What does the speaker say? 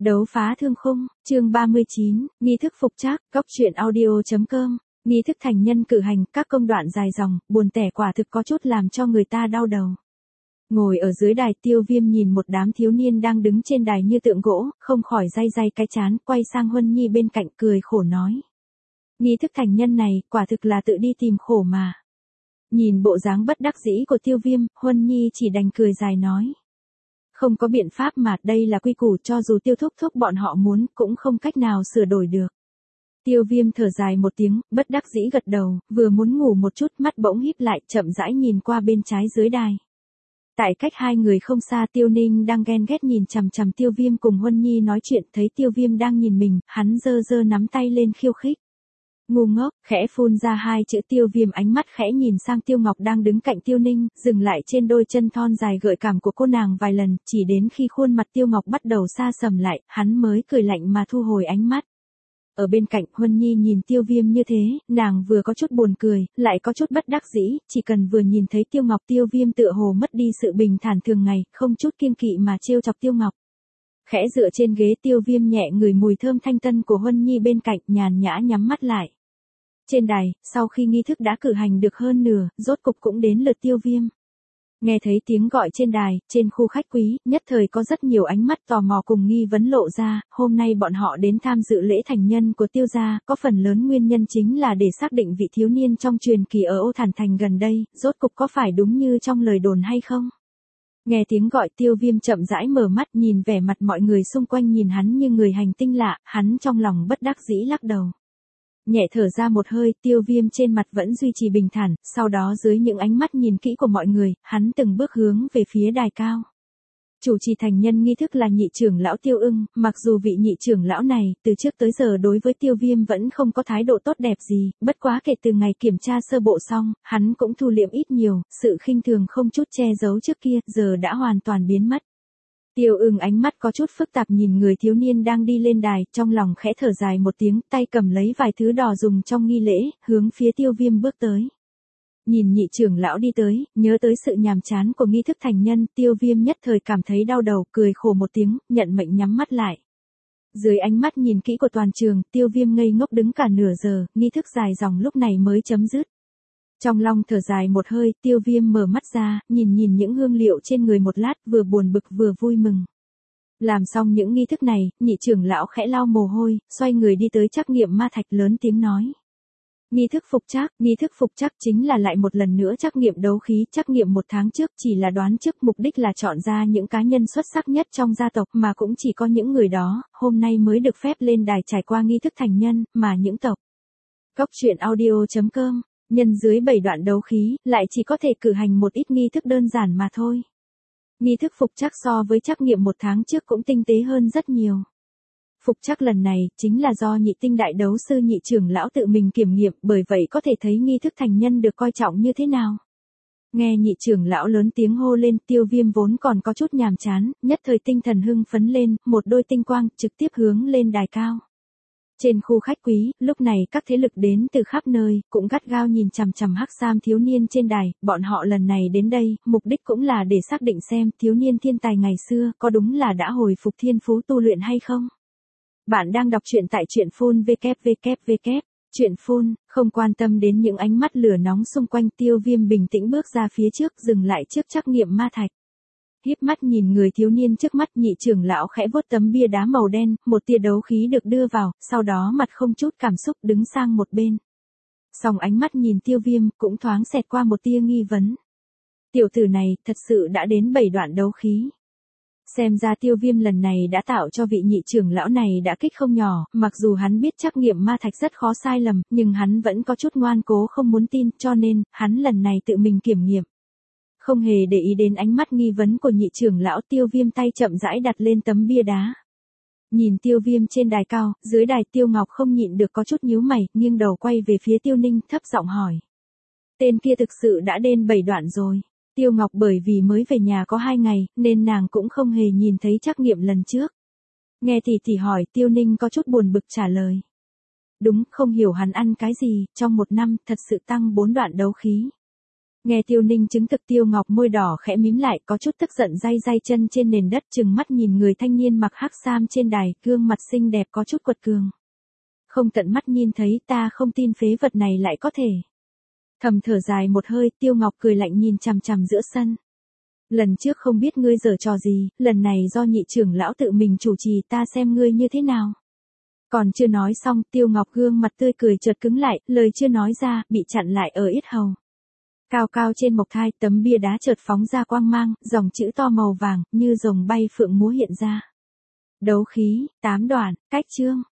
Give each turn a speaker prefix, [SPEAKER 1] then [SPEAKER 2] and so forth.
[SPEAKER 1] Đấu phá thương khung, chương 39, nghi thức phục trác, góc truyện audio.com, nghi thức thành nhân cử hành, các công đoạn dài dòng, buồn tẻ quả thực có chút làm cho người ta đau đầu. Ngồi ở dưới đài Tiêu Viêm nhìn một đám thiếu niên đang đứng trên đài như tượng gỗ, không khỏi day day cái chán, quay sang Huân Nhi bên cạnh cười khổ nói. Nghi thức thành nhân này, quả thực là tự đi tìm khổ mà. Nhìn bộ dáng bất đắc dĩ của Tiêu Viêm, Huân Nhi chỉ đành cười dài nói. Không có biện pháp mà, đây là quy củ, cho dù Tiêu thúc thúc bọn họ muốn, cũng không cách nào sửa đổi được. Tiêu Viêm thở dài một tiếng, bất đắc dĩ gật đầu, vừa muốn ngủ một chút, mắt bỗng híp lại, chậm rãi nhìn qua bên trái dưới đài. Tại cách hai người không xa, Tiêu Ninh đang ghen ghét nhìn chằm chằm Tiêu Viêm cùng Huân Nhi nói chuyện, thấy Tiêu Viêm đang nhìn mình, hắn giơ giơ nắm tay lên khiêu khích. Ngu ngốc, khẽ phun ra hai chữ. Tiêu Viêm ánh mắt khẽ nhìn sang Tiêu Ngọc đang đứng cạnh Tiêu Ninh, dừng lại trên đôi chân thon dài gợi cảm của cô nàng vài lần, chỉ đến khi khuôn mặt Tiêu Ngọc bắt đầu xa sầm lại, hắn mới cười lạnh mà thu hồi ánh mắt. Ở bên cạnh, Huân Nhi nhìn Tiêu Viêm như thế, nàng vừa có chút buồn cười, lại có chút bất đắc dĩ, chỉ cần vừa nhìn thấy Tiêu Ngọc, Tiêu Viêm tựa hồ mất đi sự bình thản thường ngày, không chút kiêng kỵ mà trêu chọc Tiêu Ngọc. Khẽ dựa trên ghế, Tiêu Viêm nhẹ ngửi mùi thơm thanh tân của Huân Nhi bên cạnh, nhàn nhã nhắm mắt lại. Trên đài, sau khi nghi thức đã cử hành được hơn nửa, rốt cục cũng đến lượt Tiêu Viêm. Nghe thấy tiếng gọi trên đài, trên khu khách quý, nhất thời có rất nhiều ánh mắt tò mò cùng nghi vấn lộ ra, hôm nay bọn họ đến tham dự lễ thành nhân của Tiêu gia, có phần lớn nguyên nhân chính là để xác định vị thiếu niên trong truyền kỳ ở Ô Thản Thành gần đây, rốt cục có phải đúng như trong lời đồn hay không? Nghe tiếng gọi, Tiêu Viêm chậm rãi mở mắt, nhìn vẻ mặt mọi người xung quanh nhìn hắn như người hành tinh lạ, hắn trong lòng bất đắc dĩ lắc đầu. Nhẹ thở ra một hơi, Tiêu Viêm trên mặt vẫn duy trì bình thản, sau đó dưới những ánh mắt nhìn kỹ của mọi người, hắn từng bước hướng về phía đài cao. Chủ trì thành nhân nghi thức là nhị trưởng lão Tiêu Ưng, mặc dù vị nhị trưởng lão này, từ trước tới giờ đối với Tiêu Viêm vẫn không có thái độ tốt đẹp gì, bất quá kể từ ngày kiểm tra sơ bộ xong, hắn cũng thu liễm ít nhiều, sự khinh thường không chút che giấu trước kia, giờ đã hoàn toàn biến mất. Tiêu Ưng ánh mắt có chút phức tạp nhìn người thiếu niên đang đi lên đài, trong lòng khẽ thở dài một tiếng, tay cầm lấy vài thứ đỏ dùng trong nghi lễ, hướng phía Tiêu Viêm bước tới. Nhìn nhị trưởng lão đi tới, nhớ tới sự nhàm chán của nghi thức thành nhân, Tiêu Viêm nhất thời cảm thấy đau đầu, cười khổ một tiếng, nhận mệnh nhắm mắt lại. Dưới ánh mắt nhìn kỹ của toàn trường, Tiêu Viêm ngây ngốc đứng cả nửa giờ, nghi thức dài dòng lúc này mới chấm dứt. Trong lòng thở dài một hơi, Tiêu Viêm mở mắt ra, nhìn những hương liệu trên người một lát, vừa buồn bực vừa vui mừng. Làm xong những nghi thức này, nhị trưởng lão khẽ lau mồ hôi, xoay người đi tới trắc nghiệm ma thạch, lớn tiếng nói. Nghi thức phục trác chính là lại một lần nữa trắc nghiệm đấu khí, trắc nghiệm 1 tháng trước chỉ là đoán trước, mục đích là chọn ra những cá nhân xuất sắc nhất trong gia tộc, mà cũng chỉ có những người đó, hôm nay mới được phép lên đài trải qua nghi thức thành nhân, mà những tộc. Góc truyện audio.com, nhân dưới 7 đoạn đấu khí, lại chỉ có thể cử hành một ít nghi thức đơn giản mà thôi. Nghi thức phục trác so với trắc nghiệm 1 tháng trước cũng tinh tế hơn rất nhiều. Phục trác lần này, chính là do nhị tinh đại đấu sư nhị trưởng lão tự mình kiểm nghiệm, bởi vậy có thể thấy nghi thức thành nhân được coi trọng như thế nào. Nghe nhị trưởng lão lớn tiếng hô lên, Tiêu Viêm vốn còn có chút nhàm chán, nhất thời tinh thần hưng phấn lên, một đôi tinh quang, trực tiếp hướng lên đài cao. Trên khu khách quý, lúc này các thế lực đến từ khắp nơi, cũng gắt gao nhìn chằm chằm hắc sam thiếu niên trên đài, bọn họ lần này đến đây, mục đích cũng là để xác định xem thiếu niên thiên tài ngày xưa, có đúng là đã hồi phục thiên phú tu luyện hay không. Bạn đang đọc truyện tại truyện phun www. Truyện phun, không quan tâm đến những ánh mắt lửa nóng xung quanh, Tiêu Viêm bình tĩnh bước ra phía trước, dừng lại trước trắc nghiệm ma thạch. Híp mắt nhìn người thiếu niên trước mắt, nhị trưởng lão khẽ vuốt tấm bia đá màu đen, một tia đấu khí được đưa vào, sau đó mặt không chút cảm xúc đứng sang một bên. Song ánh mắt nhìn Tiêu Viêm, cũng thoáng xẹt qua một tia nghi vấn. Tiểu tử này, thật sự đã đến 7 đoạn đấu khí. Xem ra Tiêu Viêm lần này đã tạo cho vị nhị trưởng lão này đã kích không nhỏ, mặc dù hắn biết trắc nghiệm ma thạch rất khó sai lầm, nhưng hắn vẫn có chút ngoan cố không muốn tin, cho nên, hắn lần này tự mình kiểm nghiệm. Không hề để ý đến ánh mắt nghi vấn của nhị trưởng lão, Tiêu Viêm tay chậm rãi đặt lên tấm bia đá. Nhìn Tiêu Viêm trên đài cao, dưới đài Tiêu Ngọc không nhịn được có chút nhíu mày, nghiêng đầu quay về phía Tiêu Ninh, thấp giọng hỏi. Tên kia thực sự đã đến 7 đoạn rồi. Tiêu Ngọc bởi vì mới về nhà có 2 ngày, nên nàng cũng không hề nhìn thấy trắc nghiệm lần trước. Nghe tỷ hỏi, Tiêu Ninh có chút buồn bực trả lời. Đúng, không hiểu hắn ăn cái gì, trong 1 năm, thật sự tăng 4 đoạn đấu khí. Nghe Tiêu Ninh chứng thực, Tiêu Ngọc môi đỏ khẽ mím lại, có chút tức giận day day chân trên nền đất, trừng mắt nhìn người thanh niên mặc hắc sam trên đài, gương mặt xinh đẹp có chút quật cường. Không tận mắt nhìn thấy, ta không tin phế vật này lại có thể. Thầm thở dài một hơi, Tiêu Ngọc cười lạnh nhìn chằm chằm giữa sân. Lần trước không biết ngươi giở trò gì, lần này do nhị trưởng lão tự mình chủ trì, ta xem ngươi như thế nào. Còn chưa nói xong, Tiêu Ngọc gương mặt tươi cười chợt cứng lại, lời chưa nói ra, bị chặn lại ở yết hầu. Cao cao trên mộc thai, tấm bia đá chợt phóng ra quang mang, dòng chữ to màu vàng, như rồng bay phượng múa hiện ra. Đấu khí, 8 đoạn, cách chương.